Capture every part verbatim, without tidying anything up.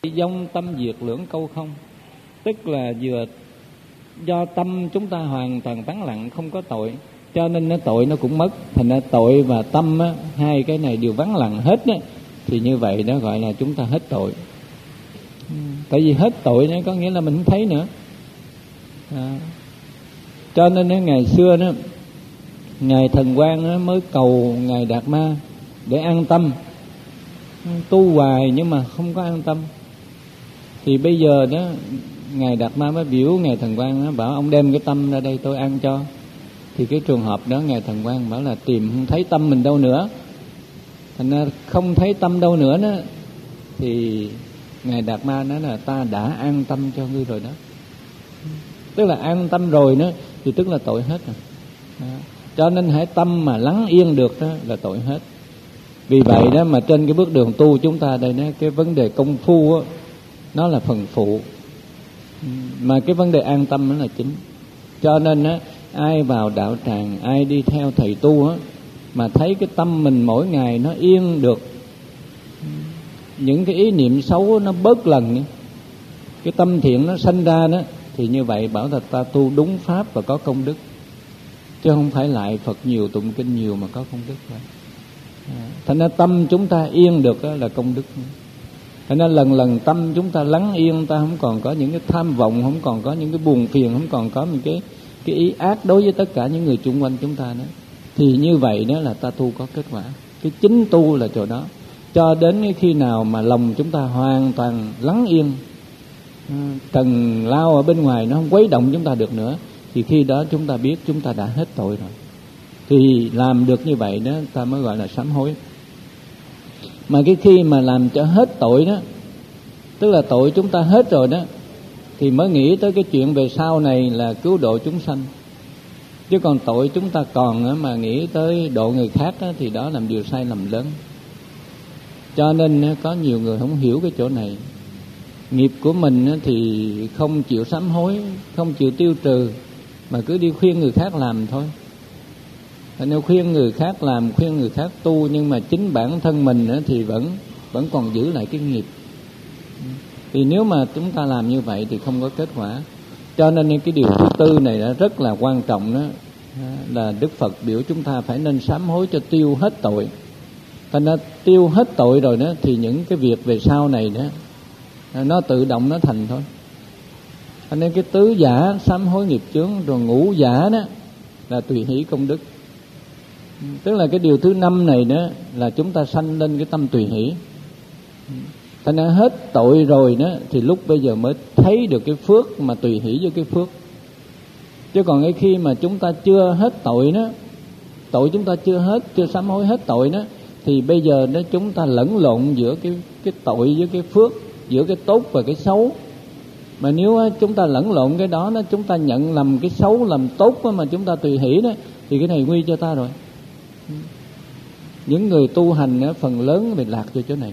Vong tâm diệt lưỡng câu không, tức là vừa do tâm chúng ta hoàn toàn vắng lặng, không có tội, cho nên nó tội nó cũng mất. Thành ra tội và tâm á, hai cái này đều vắng lặng hết á, thì như vậy đó gọi là chúng ta hết tội. Tại vì hết tội nó có nghĩa là mình không thấy nữa. À, cho nên đó, ngày xưa đó, ngài Thần Quang đó mới cầu ngài Đạt Ma để an tâm, tu hoài nhưng mà không có an tâm. Thì bây giờ đó ngài Đạt Ma mới biểu ngài Thần Quang đó, bảo ông đem cái tâm ra đây tôi an cho. Thì cái trường hợp đó ngài Thần Quang bảo là tìm không thấy tâm mình đâu nữa, thành ra không thấy tâm đâu nữa đó, thì ngài Đạt Ma nói là ta đã an tâm cho ngươi rồi đó. Tức là an tâm rồi đó thì tức là tội hết rồi. Đó. Cho nên hãy tâm mà lắng yên được đó là tội hết. Vì vậy đó mà trên cái bước đường tu chúng ta đây đó, cái vấn đề công phu đó, nó là phần phụ, mà cái vấn đề an tâm nó là chính. Cho nên đó, ai vào đạo tràng, ai đi theo thầy tu đó, mà thấy cái tâm mình mỗi ngày nó yên được, những cái ý niệm xấu nó bớt lần, cái tâm thiện nó sanh ra đó, thì như vậy bảo là ta tu đúng pháp và có công đức, chứ không phải lại Phật nhiều tụng kinh nhiều mà có công đức vậy. Thành ra tâm chúng ta yên được là công đức. Thành ra lần lần tâm chúng ta lắng yên, ta không còn có những cái tham vọng, không còn có những cái buồn phiền, không còn có những cái cái ý ác đối với tất cả những người chung quanh chúng ta nữa. Thì như vậy đó là ta tu có kết quả. Cái chính tu là chỗ đó. Cho đến khi nào mà lòng chúng ta hoàn toàn lắng yên, trần lao ở bên ngoài nó không quấy động chúng ta được nữa, thì khi đó chúng ta biết chúng ta đã hết tội rồi. Thì làm được như vậy đó ta mới gọi là sám hối. Mà cái khi mà làm cho hết tội đó, tức là tội chúng ta hết rồi đó, thì mới nghĩ tới cái chuyện về sau này là cứu độ chúng sanh. Chứ còn tội chúng ta còn mà nghĩ tới độ người khác đó, thì đó là điều sai lầm lớn. Cho nên có nhiều người không hiểu cái chỗ này. Nghiệp của mình thì không chịu sám hối, không chịu tiêu trừ, mà cứ đi khuyên người khác làm thôi. Nếu khuyên người khác làm, khuyên người khác tu, nhưng mà chính bản thân mình thì vẫn vẫn còn giữ lại cái nghiệp. Thì nếu mà chúng ta làm như vậy thì không có kết quả. Cho nên cái điều thứ tư này đã rất là quan trọng đó, là Đức Phật biểu chúng ta phải nên sám hối cho tiêu hết tội. Thành ra tiêu hết tội rồi đó thì những cái việc về sau này đó nó tự động nó thành thôi. Cho nên cái tứ giả sám hối nghiệp chướng, rồi ngũ giả đó là tùy hỷ công đức. Tức là cái điều thứ năm này đó là chúng ta sanh lên cái tâm tùy hỷ. Thành ra hết tội rồi đó thì lúc bây giờ mới thấy được cái phước mà tùy hỷ với cái phước. Chứ còn cái khi mà chúng ta chưa hết tội đó, tội chúng ta chưa hết, chưa sám hối hết tội đó, thì bây giờ đó chúng ta lẫn lộn giữa cái cái tội với cái phước, giữa cái tốt và cái xấu. Mà nếu chúng ta lẫn lộn cái đó, đó chúng ta nhận lầm cái xấu làm tốt mà chúng ta tùy hỷ đó, thì cái này nguy cho ta rồi. Những người tu hành đó, phần lớn bị lạc vô chỗ này.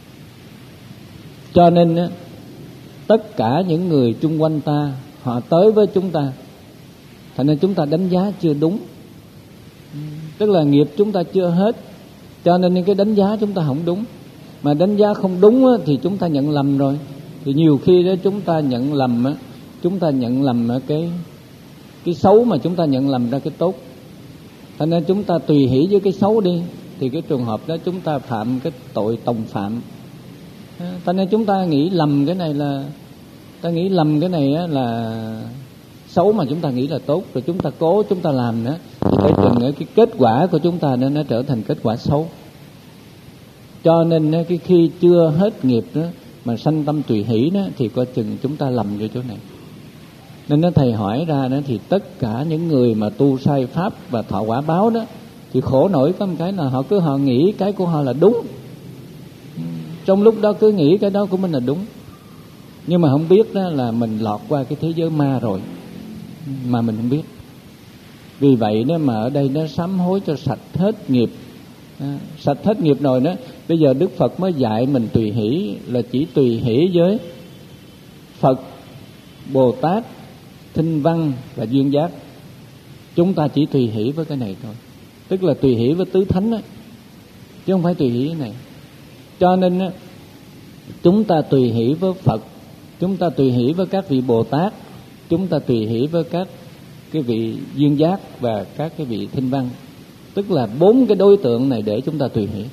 Cho nên đó, tất cả những người chung quanh ta, họ tới với chúng ta, thành nên chúng ta đánh giá chưa đúng. Tức là nghiệp chúng ta chưa hết, cho nên cái đánh giá chúng ta không đúng. Mà đánh giá không đúng á, thì chúng ta nhận lầm rồi. Thì nhiều khi đó chúng ta nhận lầm á, chúng ta nhận lầm cái cái xấu mà chúng ta nhận lầm ra cái tốt. Thành nên chúng ta tùy hỷ với cái xấu đi, thì cái trường hợp đó chúng ta phạm cái tội tòng phạm. Thành nên chúng ta nghĩ lầm cái này là ta nghĩ lầm cái này á là xấu mà chúng ta nghĩ là tốt, rồi chúng ta cố chúng ta làm nữa, thì tới chừng cái kết quả của chúng ta nên nó trở thành kết quả xấu. Cho nên cái khi chưa hết nghiệp đó mà sanh tâm tùy hỷ đó, thì coi chừng chúng ta lầm vô chỗ này. Nên nó thầy hỏi ra đó, thì tất cả những người mà tu sai pháp và thọ quả báo đó, thì khổ nổi có một cái là họ cứ họ nghĩ cái của họ là đúng. Trong lúc đó cứ nghĩ cái đó của mình là đúng, nhưng mà không biết đó là mình lọt qua cái thế giới ma rồi mà mình không biết. Vì vậy đó mà ở đây nó sám hối cho sạch hết nghiệp. À, sạch hết nghiệp rồi đó, bây giờ Đức Phật mới dạy mình tùy hỷ, là chỉ tùy hỷ với Phật, Bồ Tát, Thinh Văn và Duyên Giác. Chúng ta chỉ tùy hỷ với cái này thôi, tức là tùy hỷ với tứ thánh đó, chứ không phải tùy hỷ cái này. Cho nên đó, chúng ta tùy hỷ với Phật, chúng ta tùy hỷ với các vị Bồ Tát, chúng ta tùy hỷ với các cái vị duyên giác và các cái vị thinh văn. Tức là bốn cái đối tượng này để chúng ta tùy hỷ.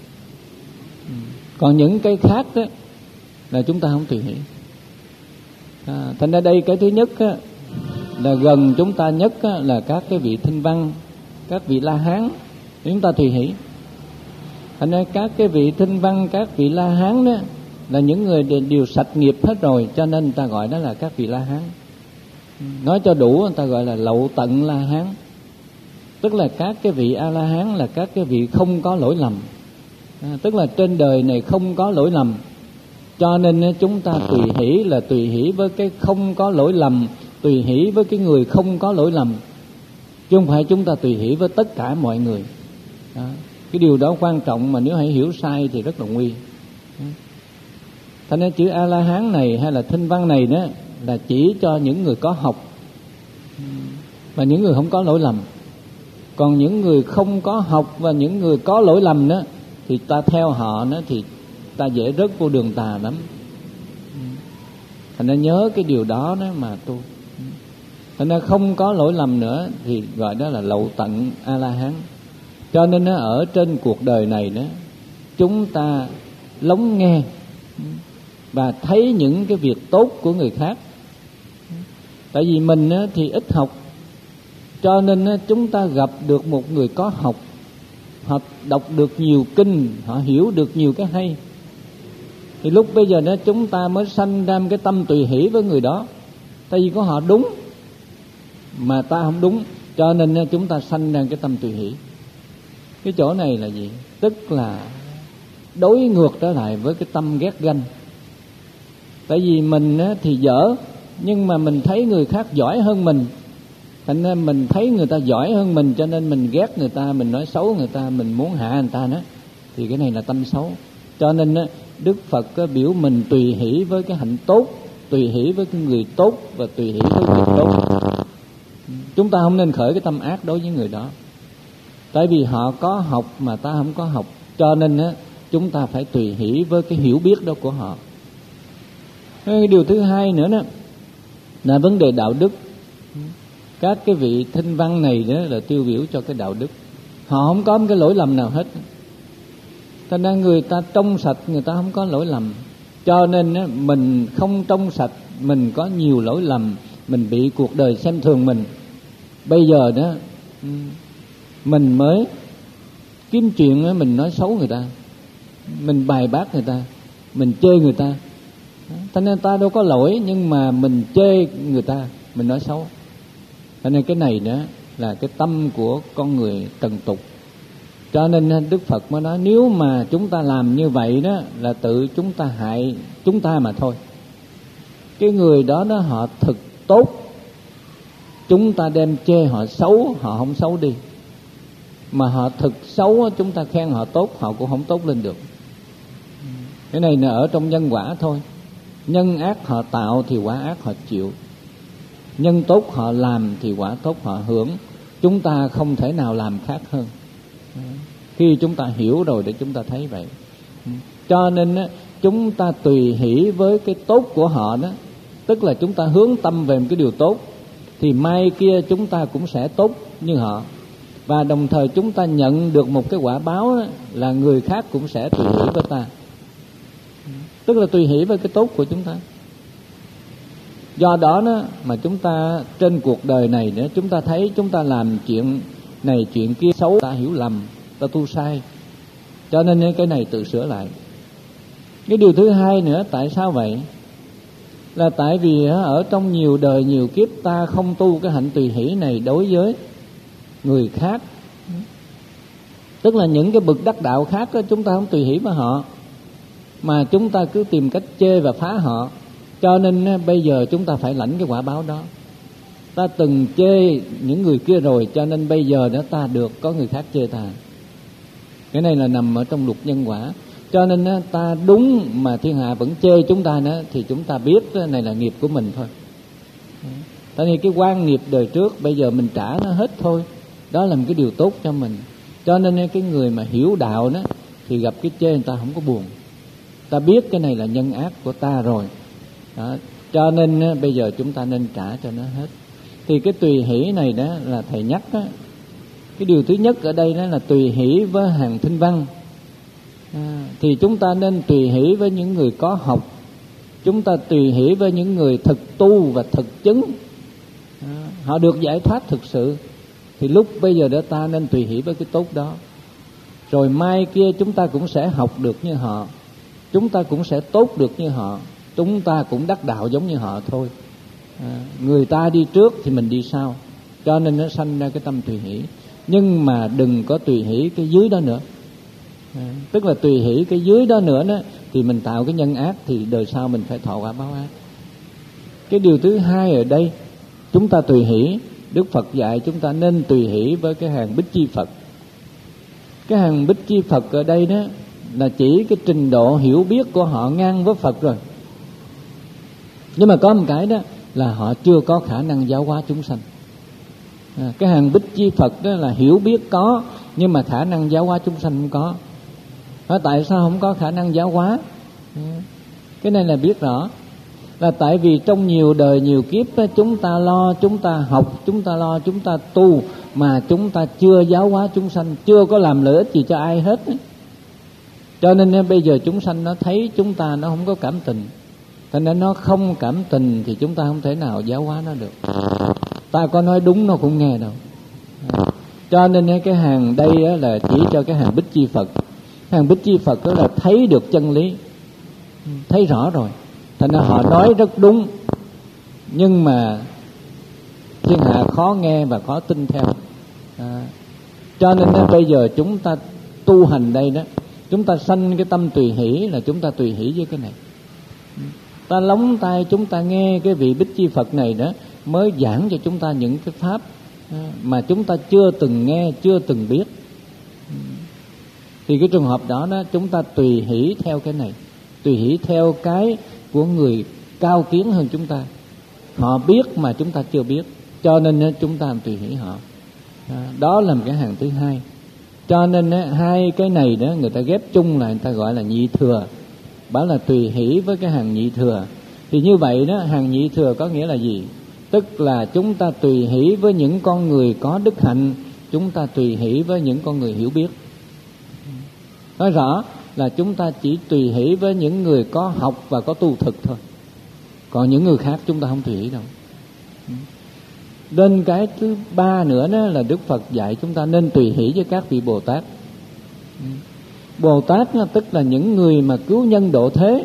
Còn những cái khác đó là chúng ta không tùy hỷ. À, thành ra đây cái thứ nhất á, là gần chúng ta nhất á, là các cái vị thinh văn, các vị La Hán, chúng ta tùy hỷ. Thành ra các cái vị thinh văn, các vị La Hán đó là những người đều sạch nghiệp hết rồi, cho nên người ta gọi đó là các vị La Hán. Nói cho đủ, người ta gọi là lậu tận La Hán. Tức là các cái vị A La Hán là các cái vị không có lỗi lầm. À, tức là trên đời này không có lỗi lầm, cho nên chúng ta tùy hỷ là tùy hỷ với cái không có lỗi lầm, tùy hỷ với cái người không có lỗi lầm, chứ không phải chúng ta tùy hỷ với tất cả mọi người. Đó. Cái điều đó quan trọng, mà nếu hãy hiểu sai thì rất là nguy. Thành nên chữ A La Hán này hay là thinh văn này đó là chỉ cho những người có học và những người không có lỗi lầm. Còn những người không có học và những người có lỗi lầm đó thì ta theo họ đó thì ta dễ rớt vô đường tà lắm. Thành ra nhớ cái điều đó đó mà tu. Thành ra không có lỗi lầm nữa thì gọi đó là lậu tận A La Hán. Cho nên nó ở trên cuộc đời này đó, chúng ta lắng nghe và thấy những cái việc tốt của người khác. Tại vì mình thì ít học, cho nên chúng ta gặp được một người có học, họ đọc được nhiều kinh, họ hiểu được nhiều cái hay, thì lúc bây giờ đó chúng ta mới sanh ra cái tâm tùy hỷ với người đó. Tại vì có họ đúng mà ta không đúng, cho nên chúng ta sanh ra cái tâm tùy hỷ. Cái chỗ này là gì? Tức là đối ngược trở lại với cái tâm ghét ganh. Tại vì mình thì dở, nhưng mà mình thấy người khác giỏi hơn mình, thành ra mình thấy người ta giỏi hơn mình, cho nên mình ghét người ta, mình nói xấu người ta, mình muốn hạ người ta đó. Thì cái này là tâm xấu. Cho nên Đức Phật biểu mình tùy hỷ với cái hạnh tốt, tùy hỷ với cái người tốt và tùy hỷ với việc tốt. Chúng ta không nên khởi cái tâm ác đối với người đó. Tại vì họ có học mà ta không có học, cho nên á, chúng ta phải tùy hỷ với cái hiểu biết đó của họ. Cái điều thứ hai nữa đó là vấn đề đạo đức. Các cái vị thinh văn này đó là tiêu biểu cho cái đạo đức. Họ không có một cái lỗi lầm nào hết. Cho nên người ta trong sạch, người ta không có lỗi lầm. Cho nên á, mình không trong sạch, mình có nhiều lỗi lầm, mình bị cuộc đời xem thường mình. Bây giờ đó mình mới kiếm chuyện, mình nói xấu người ta, mình bài bác người ta, mình chê người ta. Cho nên ta đâu có lỗi, nhưng mà mình chê người ta, mình nói xấu. Cho nên cái này đó là cái tâm của con người trần tục. Cho nên Đức Phật mới nói nếu mà chúng ta làm như vậy đó là tự chúng ta hại chúng ta mà thôi. Cái người đó đó họ thực tốt, chúng ta đem chê họ xấu, họ không xấu đi. Mà họ thực xấu, chúng ta khen họ tốt, họ cũng không tốt lên được. Cái này là ở trong nhân quả thôi. Nhân ác họ tạo thì quả ác họ chịu. Nhân tốt họ làm thì quả tốt họ hưởng. Chúng ta không thể nào làm khác hơn. Khi chúng ta hiểu rồi để chúng ta thấy vậy. Cho nên chúng ta tùy hỷ với cái tốt của họ đó. Tức là chúng ta hướng tâm về một cái điều tốt, thì mai kia chúng ta cũng sẽ tốt như họ. Và đồng thời chúng ta nhận được một cái quả báo đó, là người khác cũng sẽ tùy hỷ với ta. Tức là tùy hỷ với cái tốt của chúng ta. Do đó, đó mà chúng ta trên cuộc đời này nữa, chúng ta thấy chúng ta làm chuyện này chuyện kia xấu, ta hiểu lầm, ta tu sai. Cho nên cái này tự sửa lại. Cái điều thứ hai nữa, tại sao vậy? Là tại vì ở trong nhiều đời nhiều kiếp ta không tu cái hạnh tùy hỷ này đối với người khác. Tức là những cái bậc đắc đạo khác đó, chúng ta không tùy hỷ với họ, mà chúng ta cứ tìm cách chê và phá họ. Cho nên bây giờ chúng ta phải lãnh cái quả báo đó. Ta từng chê những người kia rồi, cho nên bây giờ đó ta được có người khác chê ta. Cái này là nằm ở trong luật nhân quả. Cho nên ta đúng mà thiên hạ vẫn chê chúng ta nữa, thì chúng ta biết này là nghiệp của mình thôi. Tại vì cái quan nghiệp đời trước bây giờ mình trả nó hết thôi. Đó là một cái điều tốt cho mình. Cho nên cái người mà hiểu đạo đó thì gặp cái chê người ta không có buồn. ta biết cái này là nhân ác của ta rồi đó, cho nên á, bây giờ chúng ta nên trả cho nó hết. Thì cái tùy hỷ này đó là thầy nhắc á, cái điều thứ nhất ở đây đó là tùy hỷ với hàng thinh văn. À, thì chúng ta nên tùy hỷ với những người có học, chúng ta tùy hỷ với những người thực tu và thực chứng, à, họ được giải thoát thực sự. Thì lúc bây giờ đó ta nên tùy hỷ với cái tốt đó. Rồi mai kia chúng ta cũng sẽ học được như họ, chúng ta cũng sẽ tốt được như họ, chúng ta cũng đắc đạo giống như họ thôi. À, người ta đi trước thì mình đi sau, cho nên nó sanh ra cái tâm tùy hỷ. Nhưng mà đừng có tùy hỷ cái dưới đó nữa. À, tức là tùy hỷ cái dưới đó nữa đó, thì mình tạo cái nhân ác, thì đời sau mình phải thọ quả báo ác. Cái điều thứ hai ở đây, chúng ta tùy hỷ, Đức Phật dạy chúng ta nên tùy hỷ với cái hàng Bích Chi Phật. Cái hàng Bích Chi Phật ở đây đó là chỉ cái trình độ hiểu biết của họ ngang với Phật rồi. Nhưng mà có một cái đó là họ chưa có khả năng giáo hóa chúng sanh. À, cái hàng Bích Chi Phật đó là hiểu biết có, nhưng mà khả năng giáo hóa chúng sanh không có. À, tại sao không có khả năng giáo hóa? À, cái này là biết rõ, là tại vì trong nhiều đời nhiều kiếp đó, chúng ta lo, chúng ta học, chúng ta lo, chúng ta tu, mà chúng ta chưa giáo hóa chúng sanh, chưa có làm lợi ích gì cho ai hết. Cho nên bây giờ chúng sanh nó thấy chúng ta nó không có cảm tình, thành ra nó không cảm tình thì chúng ta không thể nào giáo hóa nó được. Ta có nói đúng nó cũng nghe đâu. À, cho nên cái hàng đây là chỉ cho cái hàng Bích Chi Phật. Hàng Bích Chi Phật đó là thấy được chân lý, thấy rõ rồi, thành ra họ nói rất đúng, nhưng mà thiên hạ khó nghe và khó tin theo. À, cho nên bây giờ chúng ta tu hành đây đó, chúng ta sanh cái tâm tùy hỷ là chúng ta tùy hỷ với cái này. Ta lóng tai chúng ta nghe cái vị Bích Chi Phật này đó, mới giảng cho chúng ta những cái pháp mà chúng ta chưa từng nghe, chưa từng biết. Thì cái trường hợp đó đó, chúng ta tùy hỷ theo cái này, tùy hỷ theo cái của người cao kiến hơn chúng ta. Họ biết mà chúng ta chưa biết, cho nên chúng ta tùy hỷ họ. Đó là một cái hàng thứ hai. Cho nên hai cái này đó người ta ghép chung lại, người ta gọi là nhị thừa, bảo là tùy hỷ với cái hàng nhị thừa. Thì như vậy đó, hàng nhị thừa có nghĩa là gì? Tức là chúng ta tùy hỷ với những con người có đức hạnh, chúng ta tùy hỷ với những con người hiểu biết. Nói rõ là chúng ta chỉ tùy hỷ với những người có học và có tu thực thôi, còn những người khác chúng ta không tùy hỷ đâu. Đến cái thứ ba nữa đó là Đức Phật dạy chúng ta nên tùy hỷ với các vị Bồ Tát. Bồ Tát tức là những người mà cứu nhân độ thế.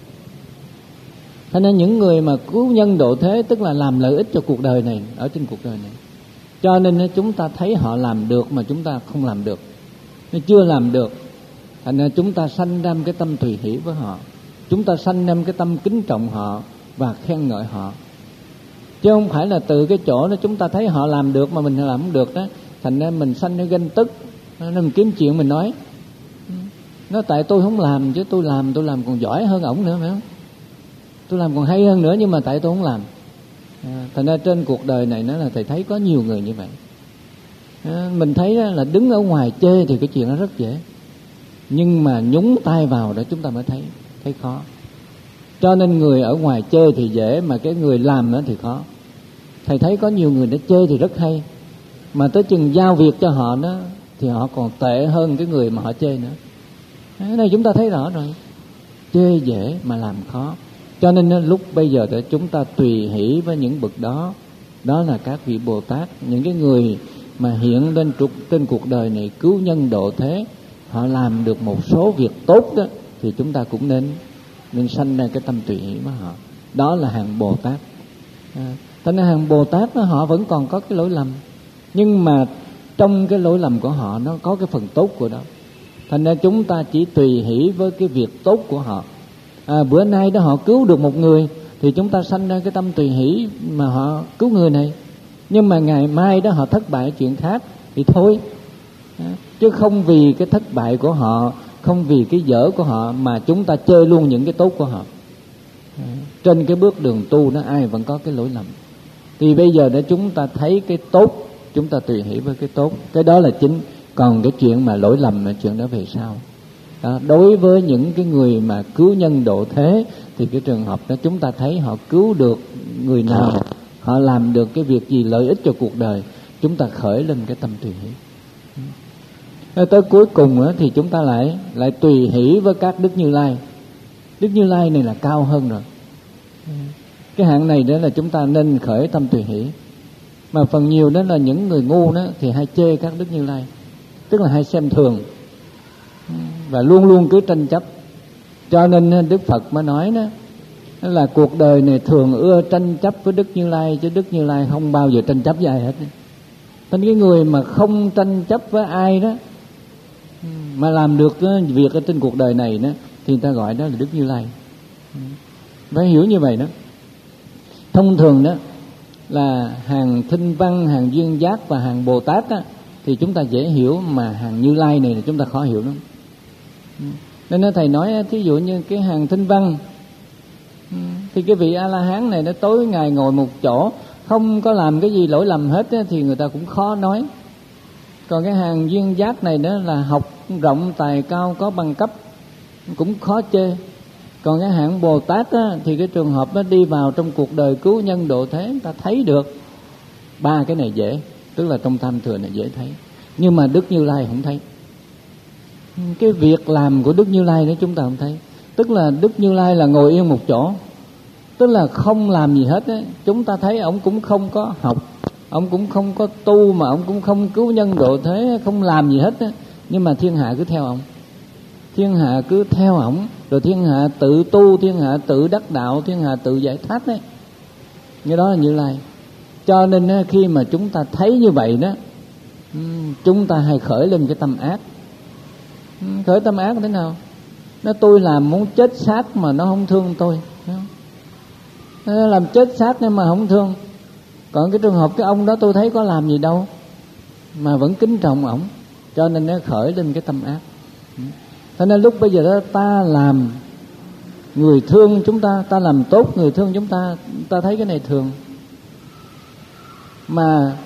Thế nên những người mà cứu nhân độ thế tức là làm lợi ích cho cuộc đời này, ở trên cuộc đời này. Cho nên chúng ta thấy họ làm được mà chúng ta không làm được, chưa làm được, thành ra chúng ta sanh ra cái tâm tùy hỷ với họ, chúng ta sanh ra cái tâm kính trọng họ và khen ngợi họ. Chứ không phải là từ cái chỗ đó chúng ta thấy họ làm được mà mình làm không được đó, thành ra mình sanh ra ganh tức, nên mình kiếm chuyện mình nói. Nó tại tôi không làm, chứ tôi làm tôi làm còn giỏi hơn ổng nữa, phải không? Tôi làm còn hay hơn nữa, nhưng mà tại tôi không làm. À, thành ra trên cuộc đời này nó là thầy thấy có nhiều người như vậy. À, mình thấy là đứng ở ngoài chê thì cái chuyện đó rất dễ, nhưng mà nhúng tay vào đó chúng ta mới thấy thấy khó. Cho nên người ở ngoài chê thì dễ, mà cái người làm nữa thì khó. Thầy thấy có nhiều người đã chê thì rất hay, mà tới chừng giao việc cho họ đó thì họ còn tệ hơn cái người mà họ chê nữa. Cái này chúng ta thấy rõ rồi, chê dễ mà làm khó. Cho nên lúc bây giờ để chúng ta tùy hỷ với những bậc đó. Đó là các vị Bồ Tát, những cái người mà hiện lên trục trên cuộc đời này cứu nhân độ thế, họ làm được một số việc tốt đó, thì chúng ta cũng nên nên sanh ra cái tâm tùy hỷ với họ. Đó là hàng Bồ Tát. À, thế nên hàng Bồ Tát đó, họ vẫn còn có cái lỗi lầm, nhưng mà trong cái lỗi lầm của họ nó có cái phần tốt của đó. Thành ra chúng ta chỉ tùy hỷ với cái việc tốt của họ. À, bữa nay đó họ cứu được một người thì chúng ta sanh ra cái tâm tùy hỷ mà họ cứu người này. Nhưng mà ngày mai đó họ thất bại chuyện khác thì thôi. À, chứ không vì cái thất bại của họ, không vì cái dở của họ mà chúng ta chơi luôn những cái tốt của họ. À, trên cái bước đường tu đó ai vẫn có cái lỗi lầm. Thì bây giờ để chúng ta thấy cái tốt, chúng ta tùy hỷ với cái tốt, cái đó là chính. Còn cái chuyện mà lỗi lầm là chuyện đó về sau. Đó, đối với những cái người mà cứu nhân độ thế thì cái trường hợp đó chúng ta thấy họ cứu được người nào, họ làm được cái việc gì lợi ích cho cuộc đời, chúng ta khởi lên cái tâm tùy hỷ. Tới cuối cùng đó, thì chúng ta lại lại tùy hỷ với các Đức Như Lai. Đức Như Lai này là cao hơn rồi. Cái hạng này đó là chúng ta nên khởi tâm tùy hỷ. Mà phần nhiều đó là những người ngu đó thì hay chê các Đức Như Lai, tức là hay xem thường và luôn luôn cứ tranh chấp. Cho nên Đức Phật mới nói đó là cuộc đời này thường ưa tranh chấp với Đức Như Lai, chứ Đức Như Lai không bao giờ tranh chấp với ai hết. Nên cái người mà không tranh chấp với ai đó mà làm được việc ở trên cuộc đời này đó thì người ta gọi đó là Đức Như Lai. Phải hiểu như vậy đó. Thông thường đó là hàng Thinh Văn, hàng Duyên Giác và hàng Bồ Tát á, thì chúng ta dễ hiểu, mà hàng Như Lai này là chúng ta khó hiểu lắm. Nên thầy nói thí dụ như cái hàng Thinh Văn thì cái vị A La Hán này nó tối ngày ngồi một chỗ, không có làm cái gì lỗi lầm hết á, thì người ta cũng khó nói. Còn cái hàng Duyên Giác này đó là học rộng, tài cao, có bằng cấp, cũng khó chê. Còn cái hạng Bồ Tát á, thì cái trường hợp nó đi vào trong cuộc đời cứu nhân độ thế, người ta thấy được ba cái này dễ, tức là trong tam thừa này dễ thấy. Nhưng mà Đức Như Lai không thấy. Cái việc làm của Đức Như Lai đó chúng ta không thấy. Tức là Đức Như Lai là ngồi yên một chỗ, tức là không làm gì hết á. Chúng ta thấy ông cũng không có học, ông cũng không có tu, mà ông cũng không cứu nhân độ thế, không làm gì hết á. Nhưng mà thiên hạ cứ theo ông, thiên hạ cứ theo ổng, rồi thiên hạ tự tu, thiên hạ tự đắc đạo, thiên hạ tự giải thoát đấy. Như đó là Như Lai. Cho nên khi mà chúng ta thấy như vậy đó, chúng ta hay khởi lên cái tâm ác. Khởi tâm ác thế nào? Nó tôi làm muốn chết xác mà nó không thương tôi, nó làm chết xác nhưng mà không thương. Còn cái trường hợp cái ông đó tôi thấy có làm gì đâu mà vẫn kính trọng ổng, cho nên nó khởi lên cái tâm ác. Cho nên lúc bây giờ đó ta làm người thương chúng ta, ta làm tốt người thương chúng ta, ta thấy cái này thường. Mà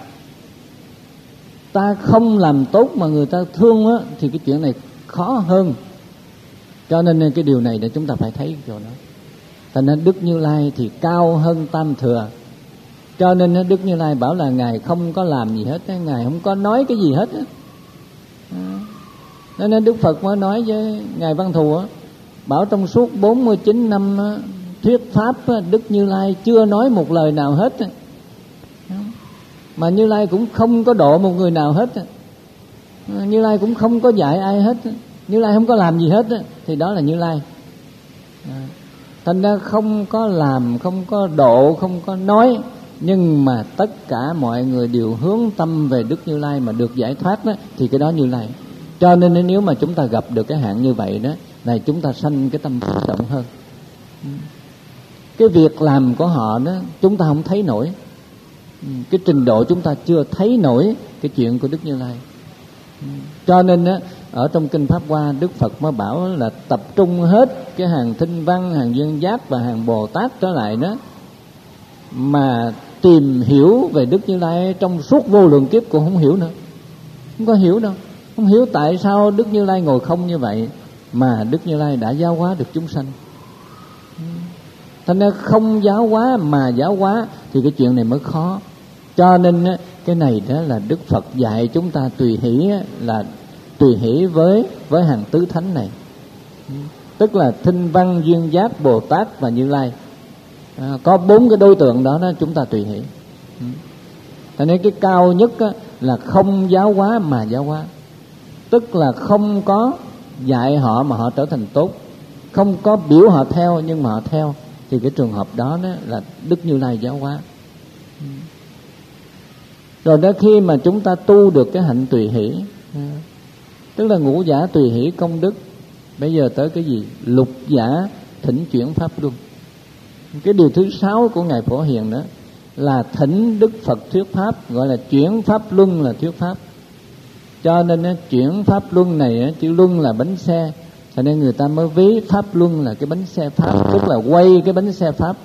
ta không làm tốt mà người ta thương á, thì cái chuyện này khó hơn. Cho nên cái điều này để chúng ta phải thấy chỗ đó. Cho nên Đức Như Lai thì cao hơn tam thừa. Cho nên Đức Như Lai bảo là Ngài không có làm gì hết, Ngài không có nói cái gì hết. Nên Đức Phật mới nói với Ngài Văn Thù á, bảo trong suốt bốn mươi chín năm thuyết pháp, Đức Như Lai chưa nói một lời nào hết. Mà Như Lai cũng không có độ một người nào hết, Như Lai cũng không có dạy ai hết, Như Lai không có làm gì hết, thì đó là Như Lai. Thành ra không có làm, không có độ, không có nói, nhưng mà tất cả mọi người đều hướng tâm về Đức Như Lai mà được giải thoát đó, thì cái đó Như Lai. Cho nên nếu mà chúng ta gặp được cái hạng như vậy đó, này chúng ta sanh cái tâm tự động hơn. Cái việc làm của họ đó chúng ta không thấy nổi, cái trình độ chúng ta chưa thấy nổi cái chuyện của Đức Như Lai. Cho nên đó, ở trong Kinh Pháp Hoa, Đức Phật mới bảo là tập trung hết cái hàng Thinh Văn, hàng Duyên Giác và hàng Bồ Tát trở lại đó, mà tìm hiểu về Đức Như Lai trong suốt vô lượng kiếp cũng không hiểu nữa. Không có hiểu đâu. Không hiểu tại sao Đức Như Lai ngồi không như vậy mà Đức Như Lai đã giáo hóa được chúng sanh. Thành ra không giáo hóa mà giáo hóa thì cái chuyện này mới khó. Cho nên cái này đó là Đức Phật dạy chúng ta tùy hỷ, là tùy hỷ với với hàng tứ thánh này, tức là Thinh Văn, Duyên Giác, Bồ Tát và Như Lai. À, có bốn cái đối tượng đó, đó chúng ta tùy hỷ. Cho nên cái cao nhất là không giáo hóa mà giáo hóa, tức là không có dạy họ mà họ trở thành tốt, không có biểu họ theo nhưng mà họ theo, thì cái trường hợp đó, đó là Đức Như Lai giáo hóa. Rồi đó khi mà chúng ta tu được cái hạnh tùy hỷ, tức là ngũ giả tùy hỷ công đức, bây giờ tới cái gì? Lục giả thỉnh chuyển pháp luân. Cái điều thứ sáu của Ngài Phổ Hiền đó là thỉnh Đức Phật thuyết pháp, gọi là chuyển pháp luân là thuyết pháp. Cho nên chuyển pháp luân này, chữ luân là bánh xe, cho nên người ta mới ví pháp luân là cái bánh xe pháp, tức là quay cái bánh xe pháp.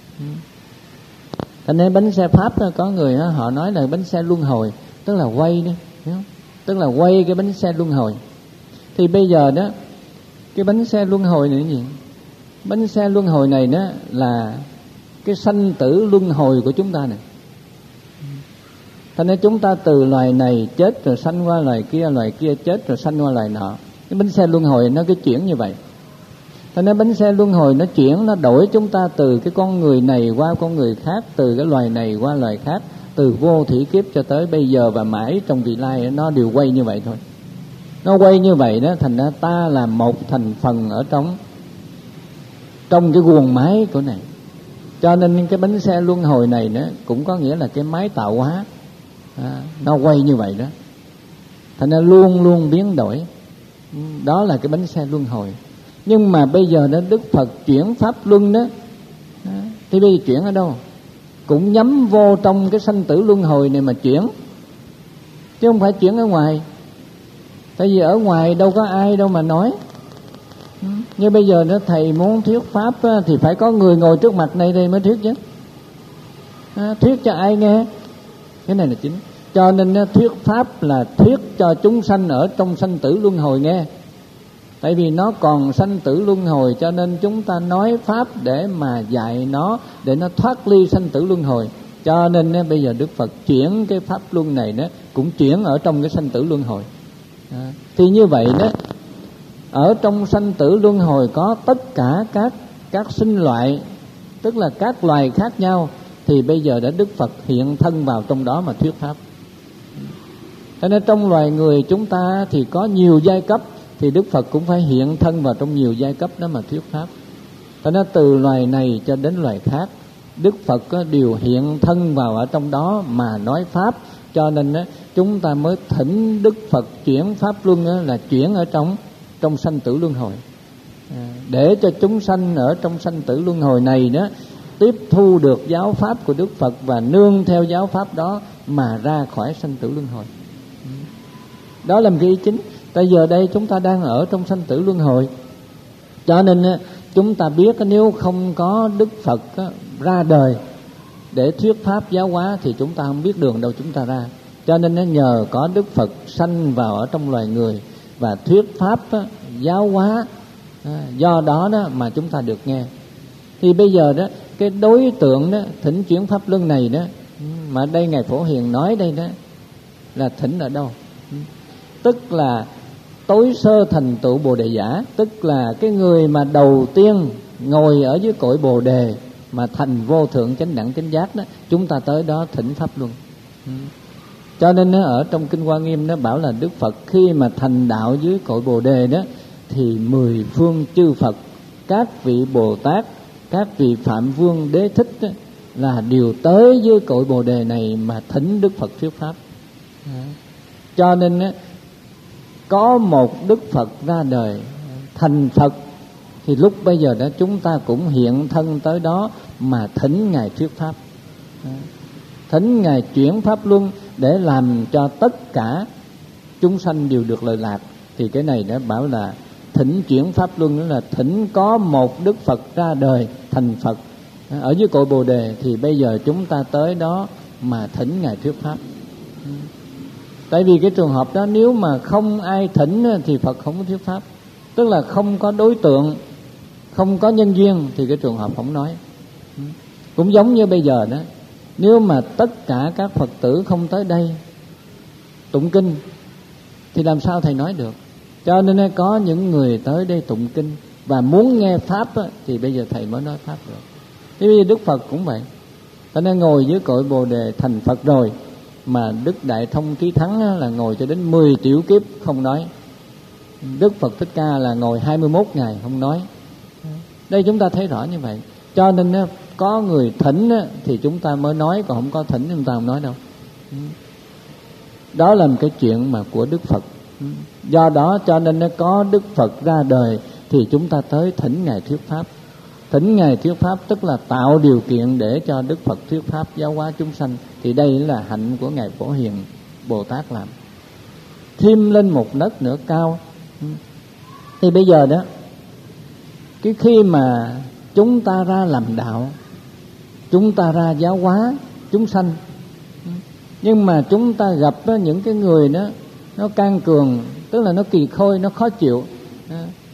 Cho nên bánh xe pháp đó, có người đó, họ nói là bánh xe luân hồi, tức là quay đó, tức là quay cái bánh xe luân hồi. Thì bây giờ đó Cái bánh xe luân hồi này là gì? Bánh xe luân hồi này đó là cái sanh tử luân hồi của chúng ta này. Thành ra chúng ta từ loài này chết rồi sanh qua loài kia, loài kia chết rồi sanh qua loài nọ. Cái bánh xe luân hồi nó cứ chuyển như vậy. Thành ra bánh xe luân hồi nó chuyển, nó đổi chúng ta từ cái con người này qua con người khác, từ cái loài này qua loài khác, từ vô thủy kiếp cho tới bây giờ và mãi trong vị lai, nó đều quay như vậy thôi. Nó quay như vậy đó, thành ra ta là một thành phần ở trong trong cái guồng máy của này. Cho nên cái bánh xe luân hồi này đó cũng có nghĩa là cái máy tạo hóa, à, nó quay như vậy đó. Thành ra luôn luôn biến đổi. Đó là cái bánh xe luân hồi. Nhưng mà bây giờ đó Đức Phật chuyển pháp luân đó, đó thì bây giờ chuyển ở đâu? Cũng nhắm vô trong cái sanh tử luân hồi này mà chuyển, chứ không phải chuyển ở ngoài. Tại vì ở ngoài đâu có ai đâu mà nói. Như bây giờ đó thầy muốn thuyết pháp á, thì phải có người ngồi trước mặt này đây mới thuyết chứ, à, thuyết cho ai nghe. Cái này là chính. Cho nên á, thuyết pháp là thuyết cho chúng sanh ở trong sanh tử luân hồi nghe. Tại vì nó còn sanh tử luân hồi, cho nên chúng ta nói pháp để mà dạy nó, để nó thoát ly sanh tử luân hồi. Cho nên á, bây giờ Đức Phật chuyển cái pháp luân này đó cũng chuyển ở trong cái sanh tử luân hồi. À, thì như vậy đó, ở trong sanh tử luân hồi có tất cả các các sinh loại, tức là các loài khác nhau, thì bây giờ đã Đức Phật hiện thân vào trong đó mà thuyết pháp. Cho nên trong loài người chúng ta thì có nhiều giai cấp, thì Đức Phật cũng phải hiện thân vào trong nhiều giai cấp đó mà thuyết pháp. Cho nên từ loài này cho đến loài khác, Đức Phật đều hiện thân vào ở trong đó mà nói pháp. Cho nên chúng ta mới thỉnh Đức Phật chuyển pháp luân là chuyển ở trong trong sanh tử luân hồi, à, để cho chúng sanh ở trong sanh tử luân hồi này đó tiếp thu được giáo pháp của Đức Phật và nương theo giáo pháp đó mà ra khỏi sanh tử luân hồi. Đó là một cái ý chính. Tại giờ đây chúng ta đang ở trong sanh tử luân hồi, cho nên chúng ta biết nếu không có Đức Phật ra đời để thuyết pháp giáo hóa thì chúng ta không biết đường đâu chúng ta ra. Cho nên nhờ có Đức Phật sanh vào ở trong loài người và thuyết pháp giáo hóa, do đó đó mà chúng ta được nghe. Thì bây giờ đó cái đối tượng đó thỉnh chuyển pháp luân này đó, mà đây Ngài Phổ Hiền nói đây đó là thỉnh ở đâu? Tức là tối sơ thành tựu Bồ Đề giả, tức là cái người mà đầu tiên ngồi ở dưới cội Bồ Đề mà thành vô thượng chánh đẳng chánh giác đó, chúng ta tới đó thỉnh pháp luân. Cho nên nó ở trong Kinh Hoa Nghiêm nó bảo là Đức Phật khi mà thành đạo dưới cội Bồ Đề đó, thì mười phương chư Phật, các vị Bồ Tát, các vị Phạm Vương Đế Thích đó, là đều tới dưới cội Bồ Đề này mà thỉnh Đức Phật thuyết pháp. Cho nên đó, có một Đức Phật ra đời thành Phật, thì lúc bây giờ đó chúng ta cũng hiện thân tới đó mà thỉnh Ngài thuyết pháp, thỉnh Ngài chuyển pháp luân để làm cho tất cả chúng sanh đều được lợi lạc. Thì cái này đã bảo là thỉnh chuyển pháp luân, nữa là thỉnh có một Đức Phật ra đời thành Phật ở dưới cội Bồ Đề, thì bây giờ chúng ta tới đó mà thỉnh Ngài thuyết pháp. Tại vì cái trường hợp đó nếu mà không ai thỉnh thì Phật không có thuyết pháp. Tức là không có đối tượng, không có nhân duyên thì cái trường hợp không nói. Cũng giống như bây giờ đó, nếu mà tất cả các Phật tử không tới đây tụng kinh thì làm sao thầy nói được? Cho nên có những người tới đây tụng kinh và muốn nghe pháp á, thì bây giờ thầy mới nói pháp được. Thế bây giờ Đức Phật cũng vậy. Cho nên ngồi dưới cội Bồ Đề thành Phật rồi, mà Đức Đại Thông Trí Thắng á, là ngồi cho đến mười triệu kiếp không nói. Đức Phật Thích Ca là ngồi hai mươi mốt ngày không nói. Đây chúng ta thấy rõ như vậy. Cho nên á, có người thỉnh á, thì chúng ta mới nói, còn không có thỉnh chúng ta không nói đâu. Đó là một cái chuyện mà của Đức Phật. Do đó cho nên nó có Đức Phật ra đời thì chúng ta tới thỉnh Ngài thuyết pháp. Thỉnh Ngài thuyết pháp tức là tạo điều kiện để cho Đức Phật thuyết pháp giáo hóa chúng sanh. Thì đây là hạnh của Ngài Phổ Hiền Bồ Tát làm. Thêm lên một nấc nữa cao, thì bây giờ đó, cái khi mà chúng ta ra làm đạo, chúng ta ra giáo hóa chúng sanh, nhưng mà chúng ta gặp những cái người đó nó can cường, tức là nó kỳ khôi, nó khó chịu,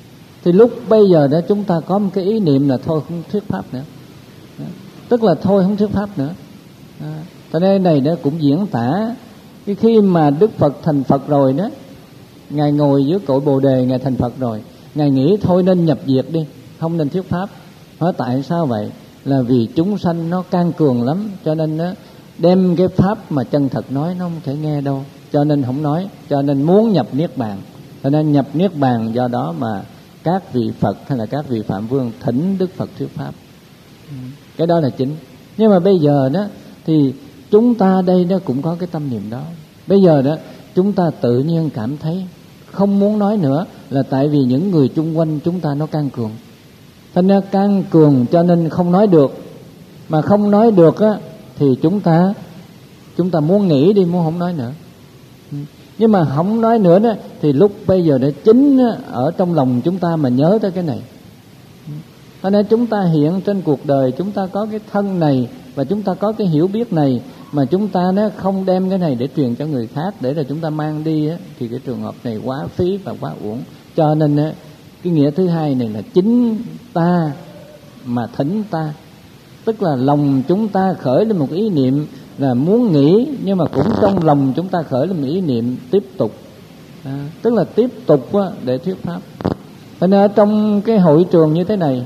Thì lúc bây giờ đó chúng ta có một cái ý niệm là thôi không thuyết pháp nữa, tức là thôi không thuyết pháp nữa. Cho nên này đó cũng diễn tả cái khi mà Đức Phật thành Phật rồi đó, Ngài ngồi dưới cội Bồ Đề, Ngài thành Phật rồi, Ngài nghĩ thôi nên nhập diệt đi, không nên thuyết pháp. Hỏi tại sao vậy? Là vì chúng sanh nó can cường lắm, cho nên nó đem cái pháp mà chân thật nói nó không thể nghe đâu, cho nên không nói, cho nên muốn nhập Niết Bàn. Cho nên nhập Niết Bàn, do đó mà các vị Phật hay là các vị Phạm Vương thỉnh Đức Phật thuyết pháp. Cái đó là chính. Nhưng mà bây giờ đó thì chúng ta đây nó cũng có cái tâm niệm đó. Bây giờ đó chúng ta tự nhiên cảm thấy không muốn nói nữa, là tại vì những người chung quanh chúng ta nó can cường. Thành ra can cường cho nên không nói được. Mà không nói được á thì chúng ta chúng ta muốn nghỉ đi, muốn không nói nữa. Nhưng mà không nói nữa đó thì lúc bây giờ đã chính ở trong lòng chúng ta mà nhớ tới cái này. Cho nên chúng ta hiện trên cuộc đời, chúng ta có cái thân này và chúng ta có cái hiểu biết này, mà chúng ta nó không đem cái này để truyền cho người khác, để là chúng ta mang đi á, thì cái trường hợp này quá phí và quá uổng. Cho nên á, cái nghĩa thứ hai này là chính ta mà thỉnh ta, tức là lòng chúng ta khởi lên một ý niệm là muốn nghỉ, nhưng mà cũng trong lòng chúng ta khởi lên một ý niệm tiếp tục, à, tức là tiếp tục á, để thuyết pháp. Cho nên ở trong cái hội trường như thế này,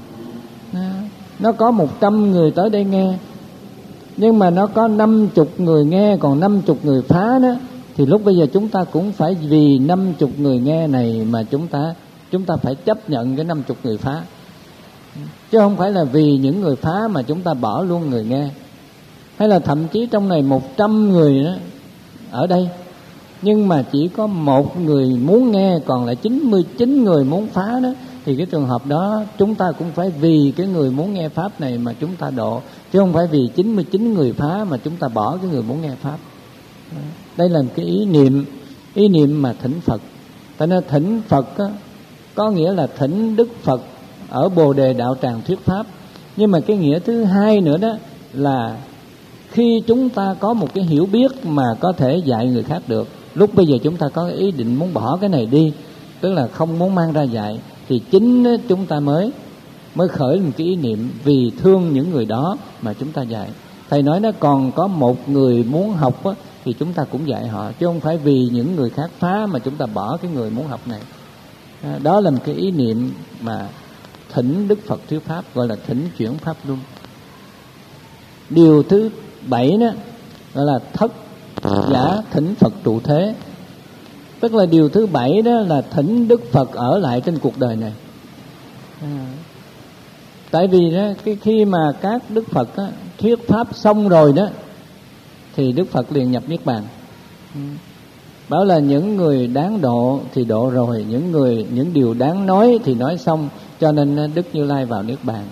à, nó có một trăm người tới đây nghe, nhưng mà nó có năm chục người nghe, còn năm chục người phá đó, thì lúc bây giờ chúng ta cũng phải vì năm chục người nghe này mà chúng ta chúng ta phải chấp nhận cái năm chục người phá, chứ không phải là vì những người phá mà chúng ta bỏ luôn người nghe. Hay là thậm chí trong này một trăm người đó ở đây, nhưng mà chỉ có một người muốn nghe, còn lại chín mươi chín người muốn phá đó, thì cái trường hợp đó chúng ta cũng phải vì cái người muốn nghe pháp này mà chúng ta độ, chứ không phải vì chín mươi chín người phá mà chúng ta bỏ cái người muốn nghe pháp. Đây là cái ý niệm ý niệm mà thỉnh Phật. Tại nên thỉnh Phật á, có nghĩa là thỉnh Đức Phật ở Bồ Đề Đạo Tràng thuyết pháp. Nhưng mà cái nghĩa thứ hai nữa đó là khi chúng ta có một cái hiểu biết mà có thể dạy người khác được, lúc bây giờ chúng ta có ý định muốn bỏ cái này đi, tức là không muốn mang ra dạy, thì chính chúng ta mới mới khởi một cái ý niệm vì thương những người đó mà chúng ta dạy. Thầy nói nó còn có một người muốn học á, thì chúng ta cũng dạy họ, chứ không phải vì những người khác phá mà chúng ta bỏ cái người muốn học này. Đó là một cái ý niệm mà thỉnh Đức Phật thuyết pháp, gọi là thỉnh chuyển pháp luân. Điều thứ bảy đó gọi là thất giả thỉnh Phật trụ thế. Tức là điều thứ bảy đó là thỉnh Đức Phật ở lại trên cuộc đời này. À, tại vì đó, cái khi mà các Đức Phật đó, thuyết pháp xong rồi đó, thì Đức Phật liền nhập Niết Bàn. Bảo là những người đáng độ thì độ rồi, những người những điều đáng nói thì nói xong, cho nên Đức Như Lai vào Niết Bàn.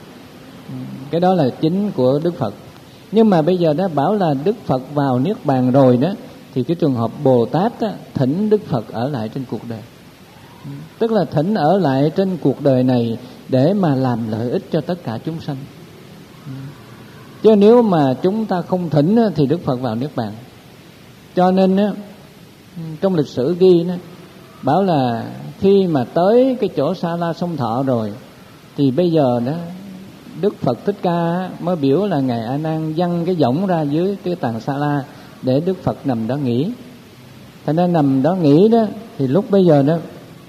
Cái đó là chính của Đức Phật. Nhưng mà bây giờ đó bảo là Đức Phật vào Niết Bàn rồi đó, thì cái trường hợp Bồ Tát đó, thỉnh Đức Phật ở lại trên cuộc đời. Tức là thỉnh ở lại trên cuộc đời này để mà làm lợi ích cho tất cả chúng sanh. Chứ nếu mà chúng ta không thỉnh thì Đức Phật vào Niết Bàn. Cho nên á, trong lịch sử ghi đó, bảo là khi mà tới cái chỗ Sa La Sông Thọ rồi, thì bây giờ đó Đức Phật Thích Ca mới biểu là Ngài A Nan dâng cái võng ra dưới cái tàng Sa La để Đức Phật nằm đó nghỉ. Thành ra nằm đó nghỉ đó, thì lúc bây giờ đó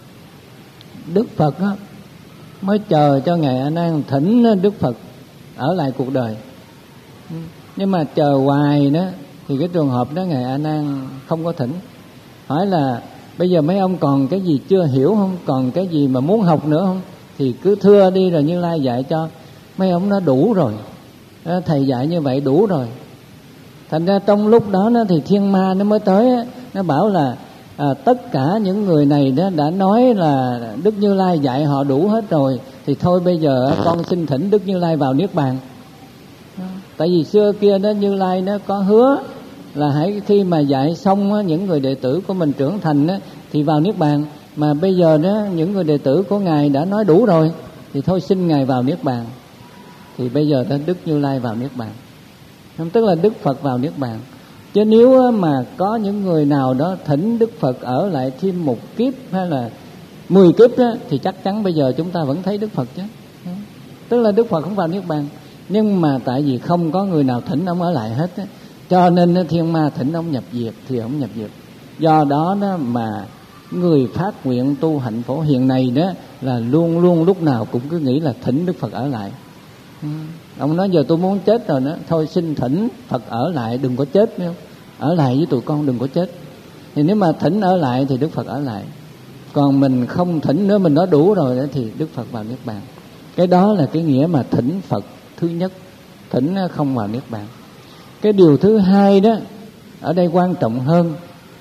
Đức Phật đó, mới chờ cho Ngài A Nan thỉnh Đức Phật ở lại cuộc đời. Nhưng mà chờ hoài đó thì cái trường hợp đó Ngài A Nan không có thỉnh. Hỏi là bây giờ mấy ông còn cái gì chưa hiểu không, còn cái gì mà muốn học nữa không, thì cứ thưa đi rồi Như Lai dạy cho. Mấy ông nó đủ rồi, thầy dạy như vậy đủ rồi. Thành ra trong lúc đó nó thì thiên ma nó mới tới, nó bảo là à, tất cả những người này đó đã nói là Đức Như Lai dạy họ đủ hết rồi, thì thôi bây giờ con xin thỉnh Đức Như Lai vào Niết Bàn. Tại vì xưa kia đó Như Lai nó có hứa là hãy khi mà dạy xong á, những người đệ tử của mình trưởng thành á, thì vào Niết Bàn. Mà bây giờ đó những người đệ tử của Ngài đã nói đủ rồi, thì thôi xin Ngài vào Niết Bàn. Thì bây giờ đó Đức Như Lai vào Niết Bàn, tức là Đức Phật vào Niết Bàn. Chứ nếu mà có những người nào đó thỉnh Đức Phật ở lại thêm một kiếp, hay là mười kiếp đó, thì chắc chắn bây giờ chúng ta vẫn thấy Đức Phật chứ. Tức là Đức Phật không vào Niết Bàn, nhưng mà tại vì không có người nào thỉnh ông ở lại hết á, cho nên thiên ma thỉnh ông nhập diệt thì ông nhập diệt. Do đó đó mà người phát nguyện tu hạnh phổ hiền này đó là luôn luôn lúc nào cũng cứ nghĩ là thỉnh Đức Phật ở lại. Ừ. Ông nói giờ tôi muốn chết rồi đó, thôi xin thỉnh Phật ở lại, đừng có chết nữa. Ở lại với tụi con, đừng có chết. Thì nếu mà thỉnh ở lại thì Đức Phật ở lại. Còn mình không thỉnh nữa, mình nói đủ rồi đó, thì Đức Phật vào Niết Bàn. Cái đó là cái nghĩa mà thỉnh Phật thứ nhất, thỉnh không vào Niết Bàn. Cái điều thứ hai đó, ở đây quan trọng hơn,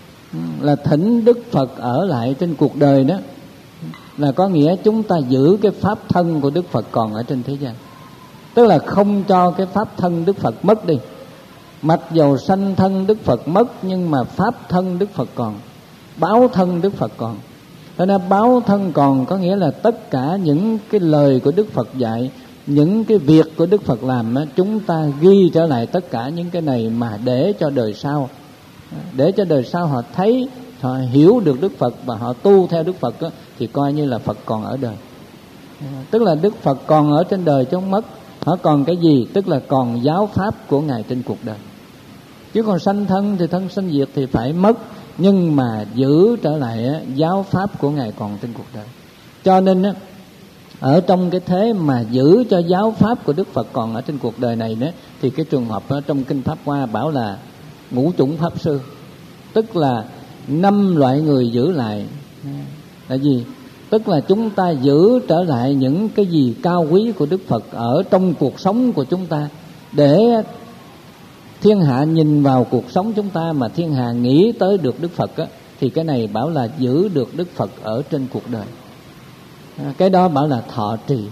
là thỉnh Đức Phật ở lại trên cuộc đời đó, là có nghĩa chúng ta giữ cái pháp thân của Đức Phật còn ở trên thế gian. Tức là không cho cái pháp thân Đức Phật mất đi. Mặc dầu sanh thân Đức Phật mất, nhưng mà pháp thân Đức Phật còn, báo thân Đức Phật còn. Cho nên báo thân còn có nghĩa là tất cả những cái lời của Đức Phật dạy, những cái việc của Đức Phật làm, chúng ta ghi trở lại tất cả những cái này mà để cho đời sau, để cho đời sau họ thấy, họ hiểu được Đức Phật và họ tu theo Đức Phật, thì coi như là Phật còn ở đời. Tức là Đức Phật còn ở trên đời chứ không mất. Họ còn cái gì? Tức là còn giáo pháp của Ngài trên cuộc đời. Chứ còn sanh thân thì thân sanh diệt thì phải mất, nhưng mà giữ trở lại giáo pháp của Ngài còn trên cuộc đời. Cho nên ở trong cái thế mà giữ cho giáo pháp của Đức Phật còn ở trên cuộc đời này đó, thì cái trường hợp ở trong Kinh Pháp Hoa bảo là ngũ chủng pháp sư. Tức là năm loại người giữ lại là gì? Tức là chúng ta giữ trở lại những cái gì cao quý của Đức Phật ở trong cuộc sống của chúng ta, để thiên hạ nhìn vào cuộc sống chúng ta mà thiên hạ nghĩ tới được Đức Phật á, thì cái này bảo là giữ được Đức Phật ở trên cuộc đời. À, cái đó bảo là thọ trì.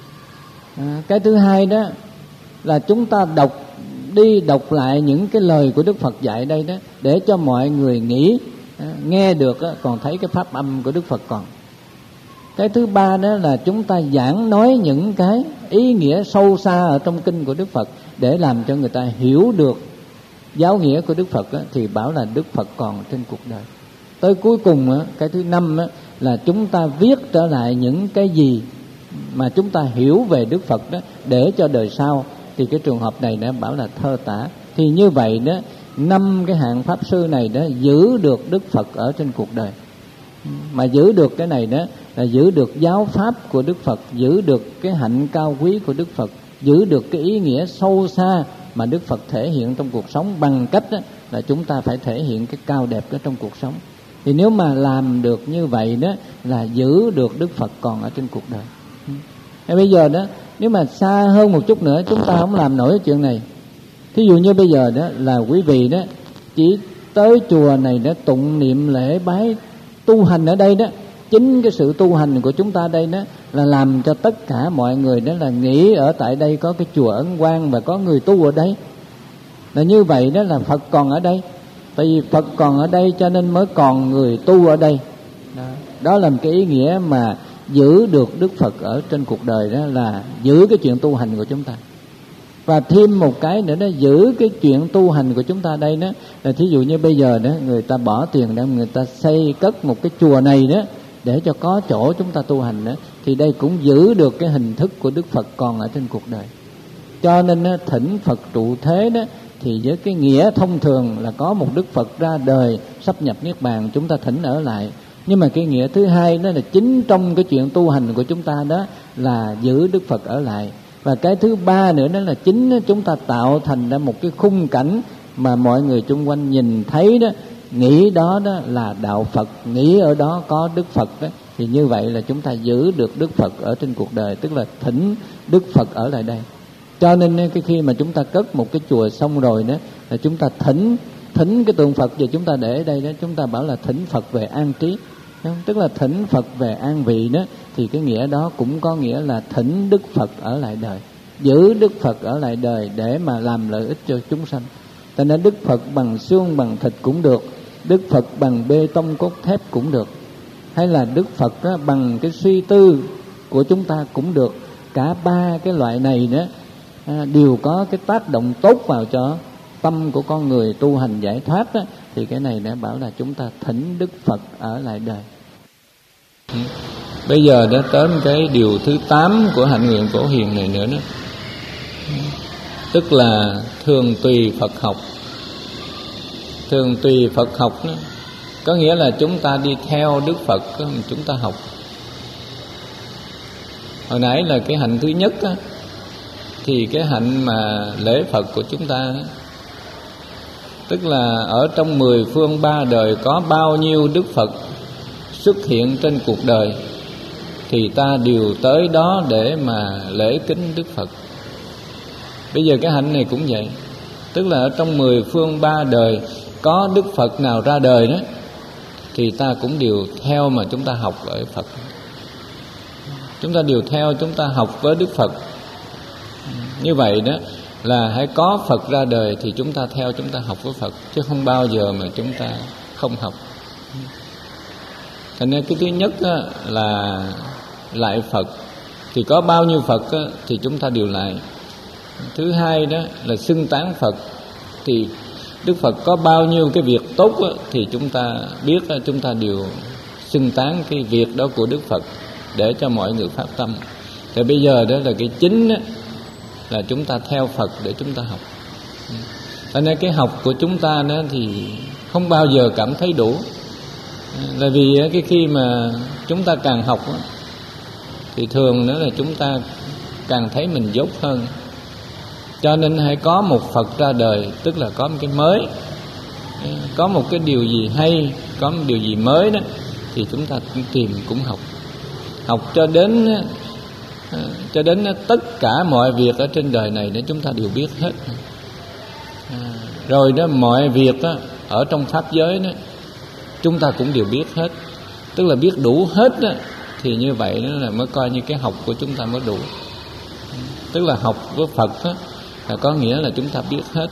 À, cái thứ hai đó là chúng ta đọc đi đọc lại những cái lời của Đức Phật dạy đây đó, để cho mọi người nghĩ, à, nghe được á, còn thấy cái pháp âm của Đức Phật còn. Cái thứ ba đó là chúng ta giảng nói những cái ý nghĩa sâu xa ở trong kinh của Đức Phật, để làm cho người ta hiểu được giáo nghĩa của Đức Phật á, thì bảo là Đức Phật còn trên cuộc đời. Tới cuối cùng á, cái thứ năm á, là chúng ta viết trở lại những cái gì mà chúng ta hiểu về Đức Phật đó, để cho đời sau. Thì cái trường hợp này đã bảo là thơ tả. Thì như vậy đó, năm cái hạng pháp sư này đó giữ được Đức Phật ở trên cuộc đời. Mà giữ được cái này đó là giữ được giáo pháp của Đức Phật, giữ được cái hạnh cao quý của Đức Phật, giữ được cái ý nghĩa sâu xa mà Đức Phật thể hiện trong cuộc sống, bằng cách đó là chúng ta phải thể hiện cái cao đẹp ở trong cuộc sống. Thì nếu mà làm được như vậy đó là giữ được Đức Phật còn ở trên cuộc đời. Thế bây giờ đó, nếu mà xa hơn một chút nữa, chúng ta không làm nổi cái chuyện này. Thí dụ như bây giờ đó là quý vị đó chỉ tới chùa này để tụng niệm lễ bái tu hành ở đây đó, chính cái sự tu hành của chúng ta đây đó là làm cho tất cả mọi người đó là nghĩ ở tại đây có cái chùa Ấn Quang và có người tu ở đây. Là như vậy đó là Phật còn ở đây. Tại vì Phật còn ở đây cho nên mới còn người tu ở đây. Đó, đó là một cái ý nghĩa mà giữ được Đức Phật ở trên cuộc đời, đó là giữ cái chuyện tu hành của chúng ta. Và thêm một cái nữa đó, giữ cái chuyện tu hành của chúng ta đây đó là thí dụ như bây giờ đó người ta bỏ tiền để người ta xây cất một cái chùa này đó, để cho có chỗ chúng ta tu hành đó, thì đây cũng giữ được cái hình thức của Đức Phật còn ở trên cuộc đời. Cho nên đó, thỉnh Phật trụ thế đó, thì với cái nghĩa thông thường là có một Đức Phật ra đời sắp nhập Niết Bàn, chúng ta thỉnh ở lại. Nhưng mà cái nghĩa thứ hai đó là chính trong cái chuyện tu hành của chúng ta đó là giữ Đức Phật ở lại. Và cái thứ ba nữa đó là chính chúng ta tạo thành ra một cái khung cảnh mà mọi người xung quanh nhìn thấy đó, nghĩ đó đó là đạo Phật, nghĩ ở đó có Đức Phật đó. Thì như vậy là chúng ta giữ được Đức Phật ở trên cuộc đời, tức là thỉnh Đức Phật ở lại đây. Cho nên cái khi mà chúng ta cất một cái chùa xong rồi đó là chúng ta thỉnh thỉnh cái tượng Phật và chúng ta để ở đây đó, chúng ta bảo là thỉnh Phật về an trí, tức là thỉnh Phật về an vị đó. Thì cái nghĩa đó cũng có nghĩa là thỉnh Đức Phật ở lại đời, giữ Đức Phật ở lại đời để mà làm lợi ích cho chúng sanh. Cho nên Đức Phật bằng xương bằng thịt cũng được, Đức Phật bằng bê tông cốt thép cũng được, hay là Đức Phật đó, bằng cái suy tư của chúng ta cũng được. Cả ba cái loại này đó à, đều có cái tác động tốt vào cho tâm của con người tu hành giải thoát đó. Thì cái này đã bảo là chúng ta thỉnh Đức Phật ở lại đời. Bây giờ đã tới cái điều thứ tám của hạnh nguyện Phổ Hiền này nữa đó. Tức là thường tùy Phật học. Thường tùy Phật học đó, có nghĩa là chúng ta đi theo Đức Phật, chúng ta học. Hồi nãy là cái hạnh thứ nhất đó, thì cái hạnh mà lễ Phật của chúng ta đó, tức là ở trong mười phương ba đời có bao nhiêu Đức Phật xuất hiện trên cuộc đời thì ta đều tới đó để mà lễ kính Đức Phật. Bây giờ cái hạnh này cũng vậy. Tức là ở trong mười phương ba đời có Đức Phật nào ra đời đó thì ta cũng đều theo mà chúng ta học ở Phật. Chúng ta đều theo, chúng ta học với Đức Phật. Như vậy đó là hãy có Phật ra đời thì chúng ta theo, chúng ta học với Phật, chứ không bao giờ mà chúng ta không học. Thành nên cái thứ nhất á, là lại Phật. Thì có bao nhiêu Phật á, thì chúng ta đều lại. Thứ hai đó là xưng tán Phật. Thì Đức Phật có bao nhiêu cái việc tốt á, thì chúng ta biết á, chúng ta đều xưng tán cái việc đó của Đức Phật để cho mọi người phát tâm. Thì bây giờ đó là cái chính á, là chúng ta theo Phật để chúng ta học. Cho nên cái học của chúng ta đó thì không bao giờ cảm thấy đủ. Là vì cái khi mà chúng ta càng học đó, thì thường nữa là chúng ta càng thấy mình dốt hơn. Cho nên hãy có một Phật ra đời, tức là có một cái mới, có một cái điều gì hay, có một điều gì mới đó, thì chúng ta cũng tìm cũng học. Học cho đến cho đến tất cả mọi việc ở trên đời này để chúng ta đều biết hết. Rồi đó mọi việc đó, ở trong pháp giới đó chúng ta cũng đều biết hết. Tức là biết đủ hết đó, thì như vậy đó là mới coi như cái học của chúng ta mới đủ. Tức là học với Phật đó, là có nghĩa là chúng ta biết hết.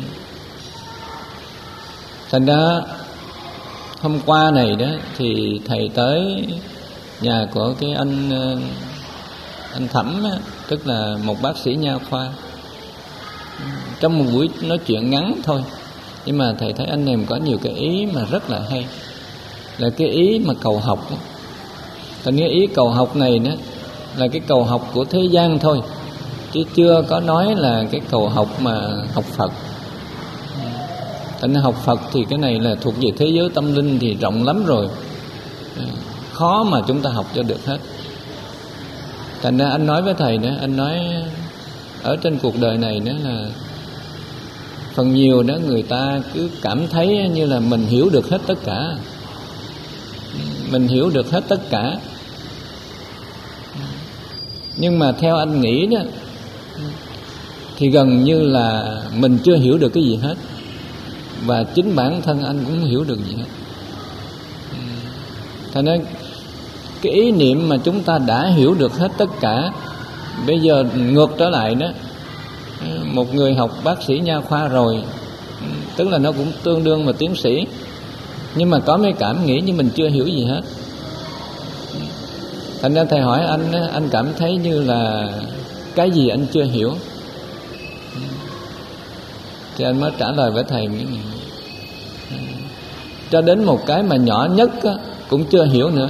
Thành ra hôm qua này đó thì thầy tới nhà của cái anh anh Thẩm đó, tức là một bác sĩ nha khoa. Trong một buổi nói chuyện ngắn thôi, nhưng mà thầy thấy anh em có nhiều cái ý mà rất là hay. Là cái ý mà cầu học. Thành cái ý cầu học này đó là cái cầu học của thế gian thôi, chứ chưa có nói là cái cầu học mà học Phật. Thành ra học Phật thì cái này là thuộc về thế giới tâm linh thì rộng lắm rồi, khó mà chúng ta học cho được hết. Thành ra anh nói với thầy đó, anh nói ở trên cuộc đời này đó là phần nhiều đó người ta cứ cảm thấy như là mình hiểu được hết tất cả. Mình hiểu được hết tất cả. Nhưng mà theo anh nghĩ đó thì gần như là mình chưa hiểu được cái gì hết. Và chính bản thân anh cũng không hiểu được gì hết. Thành nên cái ý niệm mà chúng ta đã hiểu được hết tất cả, bây giờ ngược trở lại đó, một người học bác sĩ nha khoa rồi, tức là nó cũng tương đương mà tiến sĩ, nhưng mà có mấy cảm nghĩ như mình chưa hiểu gì hết. Thành ra thầy hỏi anh, anh cảm thấy như là cái gì anh chưa hiểu? Thì anh mới trả lời với thầy nghĩ này, cho đến một cái mà nhỏ nhất cũng chưa hiểu nữa.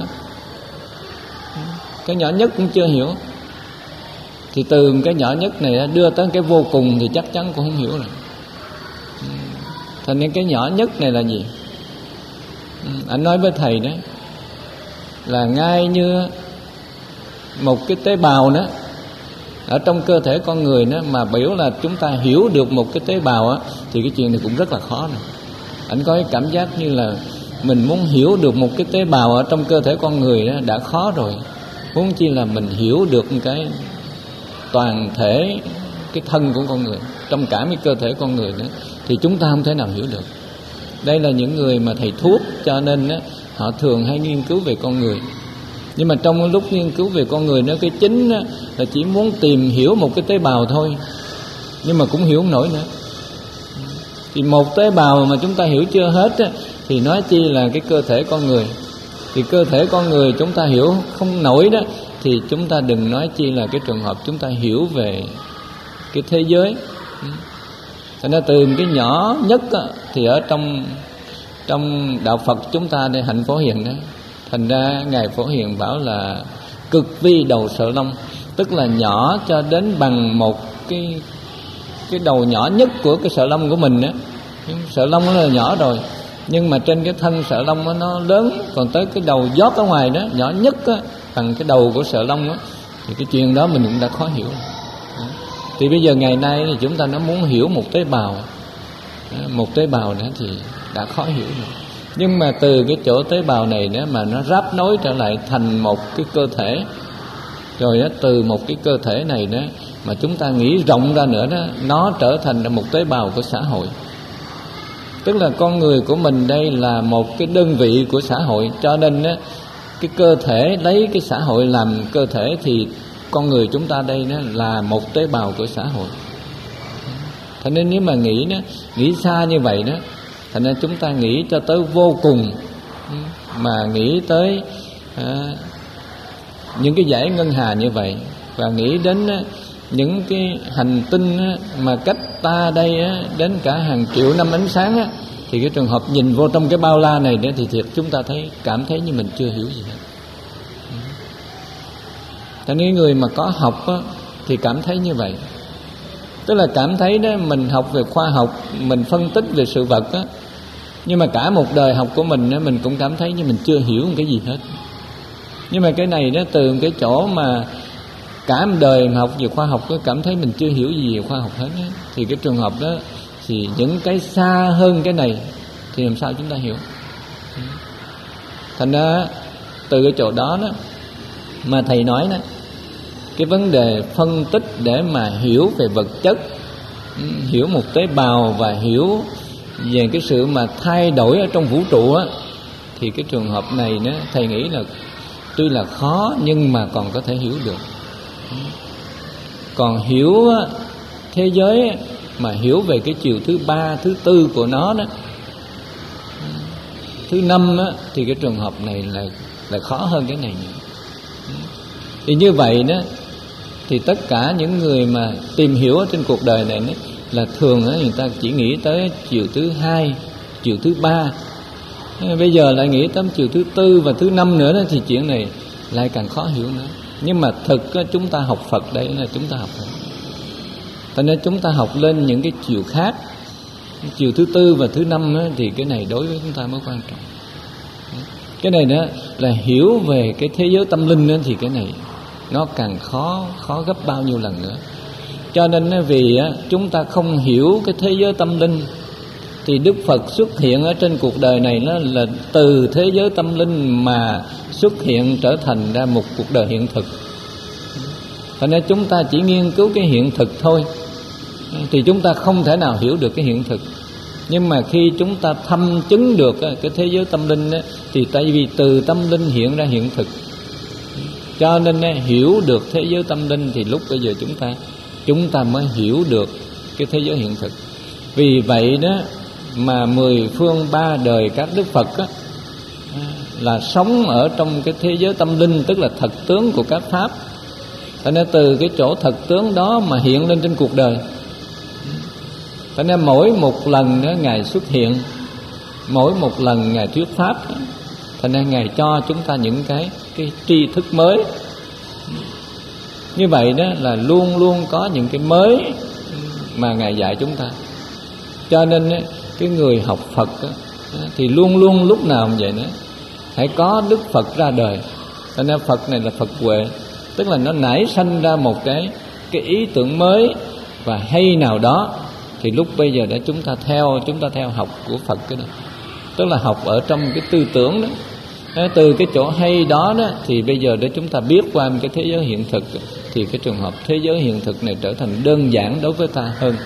Cái nhỏ nhất cũng chưa hiểu, thì từ cái nhỏ nhất này đưa tới cái vô cùng thì chắc chắn cũng không hiểu rồi. Thành nên cái nhỏ nhất này là gì? Anh nói với thầy đó là ngay như một cái tế bào đó ở trong cơ thể con người đó, mà biểu là chúng ta hiểu được một cái tế bào á, thì cái chuyện này cũng rất là khó nè. Anh có cái cảm giác như là mình muốn hiểu được một cái tế bào ở trong cơ thể con người đó đã khó rồi, huống chi là mình hiểu được một cái toàn thể cái thân của con người, trong cả cái cơ thể con người nữa, thì chúng ta không thể nào hiểu được. Đây là những người mà thầy thuốc, cho nên đó, họ thường hay nghiên cứu về con người. Nhưng mà trong lúc nghiên cứu về con người đó, cái chính đó, là chỉ muốn tìm hiểu một cái tế bào thôi, nhưng mà cũng hiểu không nổi nữa. Thì một tế bào mà chúng ta hiểu chưa hết á, thì nói chi là cái cơ thể con người. Thì cơ thể con người chúng ta hiểu không nổi đó, thì chúng ta đừng nói chi là cái trường hợp chúng ta hiểu về cái thế giới. Cho nên từ cái nhỏ nhất á, thì ở trong trong đạo Phật chúng ta đây, hạnh Phổ Hiền đó, Thành ra Ngài Phổ Hiền bảo là cực vi đầu sợ long, tức là nhỏ cho đến bằng một cái cái đầu nhỏ nhất của cái sợ long của mình á. Sợ long nó là nhỏ rồi, nhưng mà trên cái thân sợ long đó, nó lớn, còn tới cái đầu giót ở ngoài đó nhỏ nhất á, bằng cái đầu của sợ long á, thì cái chuyện đó mình cũng đã khó hiểu. Thì bây giờ ngày nay thì chúng ta nó muốn hiểu một tế bào, một tế bào nữa thì đã khó hiểu rồi. Nhưng mà từ cái chỗ tế bào này đó mà nó ráp nối trở lại thành một cái cơ thể, rồi đó, từ một cái cơ thể này đó mà chúng ta nghĩ rộng ra nữa đó, nó trở thành một tế bào của xã hội. Tức là con người của mình đây là một cái đơn vị của xã hội, cho nên đó, cái cơ thể lấy cái xã hội làm cơ thể, thì con người chúng ta đây đó là một tế bào của xã hội. Thế nên nếu mà nghĩ đó, nghĩ xa như vậy đó, thành ra chúng ta nghĩ cho tới vô cùng, mà nghĩ tới à, những cái dải ngân hà như vậy, và nghĩ đến á, những cái hành tinh á, mà cách ta đây á, đến cả hàng triệu năm ánh sáng á, thì cái trường hợp nhìn vô trong cái bao la này đó, thì thiệt chúng ta thấy cảm thấy như mình chưa hiểu gì hết. Cho nên người mà có học á, thì cảm thấy như vậy. Tức là cảm thấy đó, mình học về khoa học, mình phân tích về sự vật á, nhưng mà cả một đời học của mình á, mình cũng cảm thấy như mình chưa hiểu một cái gì hết. Nhưng mà cái này đó, từ cái chỗ mà cả một đời học về khoa học có cảm thấy mình chưa hiểu gì về khoa học hết á, thì cái trường hợp đó thì những cái xa hơn cái này thì làm sao chúng ta hiểu. Thành ra từ cái chỗ đó đó mà thầy nói đó, cái vấn đề phân tích để mà hiểu về vật chất, hiểu một tế bào và hiểu về cái sự mà thay đổi ở trong vũ trụ á, thì cái trường hợp này đó, thầy nghĩ là tuy là khó nhưng mà còn có thể hiểu được. Còn hiểu thế giới mà hiểu về cái chiều thứ ba, thứ tư của nó đó, thứ năm á, thì cái trường hợp này là là khó hơn cái này nhiều. Thì như vậy đó, thì tất cả những người mà tìm hiểu ở trên cuộc đời này đó, là thường đó, người ta chỉ nghĩ tới chiều thứ hai, chiều thứ ba. Bây giờ lại nghĩ tới chiều thứ tư và thứ năm nữa đó, thì chuyện này lại càng khó hiểu nữa. Nhưng mà thực đó, chúng ta học Phật đây là chúng ta học rồi. Cho nên chúng ta học lên những cái chiều khác, chiều thứ tư và thứ năm đó, thì cái này đối với chúng ta mới quan trọng. Cái này đó là hiểu về cái thế giới tâm linh đó, thì cái này nó càng khó khó gấp bao nhiêu lần nữa. Cho nên vì chúng ta không hiểu cái thế giới tâm linh, thì Đức Phật xuất hiện ở trên cuộc đời này nó là từ thế giới tâm linh mà xuất hiện trở thành ra một cuộc đời hiện thực. Cho nên chúng ta chỉ nghiên cứu cái hiện thực thôi, thì chúng ta không thể nào hiểu được cái hiện thực. Nhưng mà khi chúng ta thâm chứng được cái thế giới tâm linh đó, thì tại vì từ tâm linh hiện ra hiện thực, cho nên hiểu được thế giới tâm linh thì lúc bây giờ chúng ta chúng ta mới hiểu được cái thế giới hiện thực. Vì vậy đó mà mười phương ba đời các Đức Phật á, là sống ở trong cái thế giới tâm linh, tức là thật tướng của các pháp. Cho nên từ cái chỗ thật tướng đó mà hiện lên trên cuộc đời. Cho nên mỗi một lần đó Ngài xuất hiện, mỗi một lần Ngài thuyết pháp, cho nên Ngài cho chúng ta những cái cái tri thức mới. Như vậy đó là luôn luôn có những cái mới mà Ngài dạy chúng ta. Cho nên cái người học Phật đó, thì luôn luôn lúc nào cũng vậy nữa, hãy có Đức Phật ra đời. Cho nên Phật này là Phật huệ, tức là nó nảy sanh ra một cái cái ý tưởng mới và hay nào đó, thì lúc bây giờ để chúng ta theo chúng ta theo học của Phật cái đó, tức là học ở trong cái tư tưởng đó. Từ cái chỗ hay đó đó thì bây giờ để chúng ta biết qua cái thế giới hiện thực, thì cái trường hợp thế giới hiện thực này trở thành đơn giản đối với ta hơn.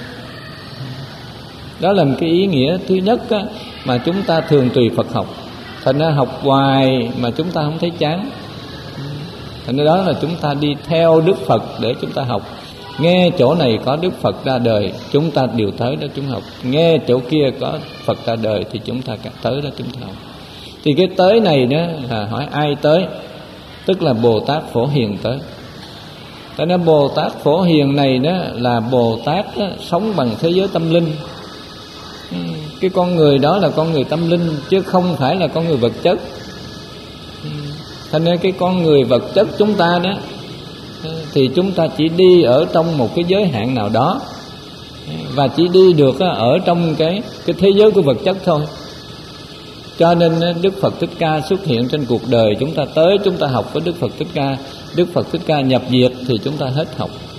Đó là một cái ý nghĩa thứ nhất á, mà chúng ta thường tùy Phật học. Thành ra học hoài mà chúng ta không thấy chán. Thành ra đó là chúng ta đi theo Đức Phật để chúng ta học. Nghe chỗ này có Đức Phật ra đời, chúng ta đều tới đó chúng học. Nghe chỗ kia có Phật ra đời thì chúng ta tới đó chúng ta học. Thì cái tới này đó là hỏi ai tới? Tức là Bồ Tát Phổ Hiền tới. Cho nên Bồ Tát Phổ Hiền này đó là Bồ Tát đó, sống bằng thế giới tâm linh. Cái con người đó là con người tâm linh, chứ không phải là con người vật chất. Thành nên cái con người vật chất chúng ta đó thì chúng ta chỉ đi ở trong một cái giới hạn nào đó, và chỉ đi được ở trong cái cái thế giới của vật chất thôi. Cho nên Đức Phật Thích Ca xuất hiện trên cuộc đời chúng ta, tới chúng ta học với Đức Phật Thích Ca. Đức Phật Thích Ca nhập diệt thì chúng ta hết học.